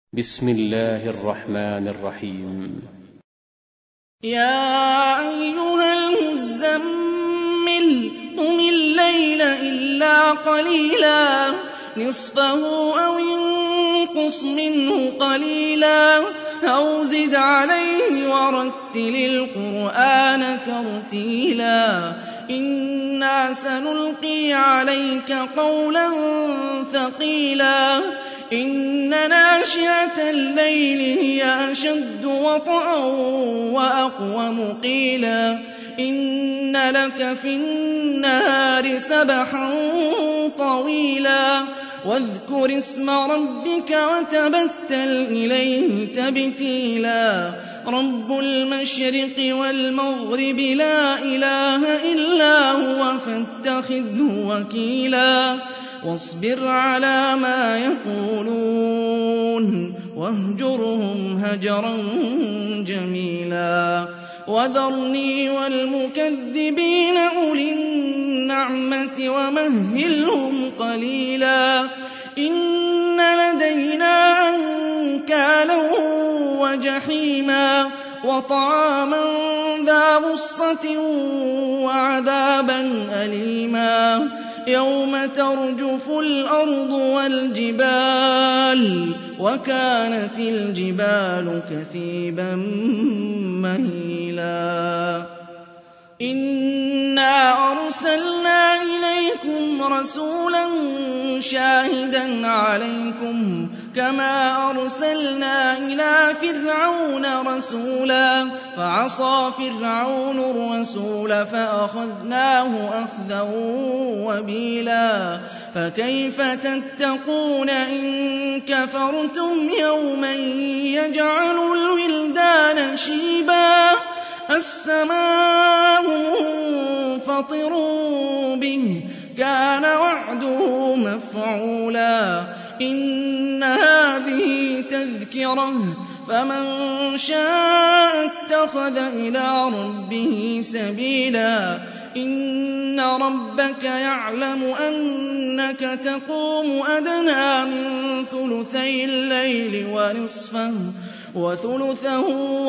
بسم الله الرحمن الرحيم. يا أيها المزمل قم الليل إلا قليلا نصفه أو انقص منه قليلا أو زد عليه ورتل القرآن ترتيلا إنا سنلقي عليك قولا ثقيلا إن ناشئة الليل هي أشد وطئا وأقوم قيلا إن لك في النهار سبحا طويلا واذكر اسم ربك وتبتل إليه تبتيلا رب المشرق والمغرب لا إله إلا هو فاتخذه وكيلا واصبر على ما يقولون واهجرهم هجرا جميلا وذرني والمكذبين أولي النعمة ومهلهم قليلا إن لدينا أنكالا وجحيما وطعاما ذا غصة وعذابا أليما يوم ترجف الأرض والجبال وكانت الجبال كثيبا مهيلا إنا أرسلنا إليكم رسولا شاهدا عليكم كما أرسلنا إلى فرعون رسولا فعصى فرعون الرسول فأخذناه أخذا وبيلا فكيف تتقون إن كفرتم يوما يجعل الولدان شيبا السماء منفطر به كان وعده مفعولا إن هذه تذكرة فمن شاء اتخذ إلى ربه سبيلا إن ربك يعلم أنك تقوم أدنى من ثلثي الليل ونصفه وثلثه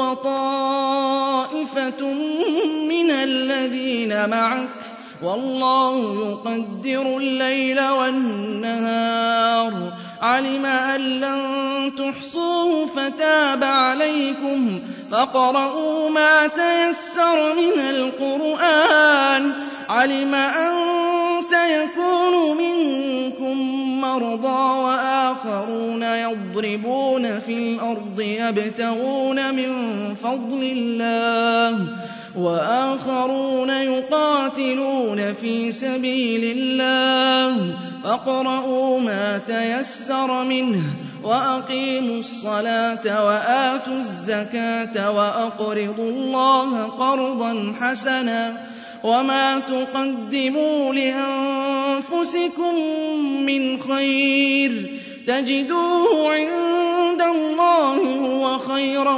وطائفة من الذين معك والله يقدر الليل والنهار علم أن لن تحصوه فتاب عليكم فاقرؤوا ما تيسر من القرآن علم أن سيكون منكم مرضى وآخرون يضربون في الأرض يبتغون من فضل الله وآخرون يقاتلون في سبيل الله فاقرؤوا ما تيسر منه وأقيموا الصلاة وآتوا الزكاة وأقرضوا الله قرضا حسنا وما تقدموا لأنفسكم من خير تجدوه عند الله هو خيرا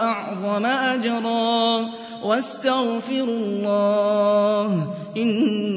وأعظم أجرا واستغفروا الله إن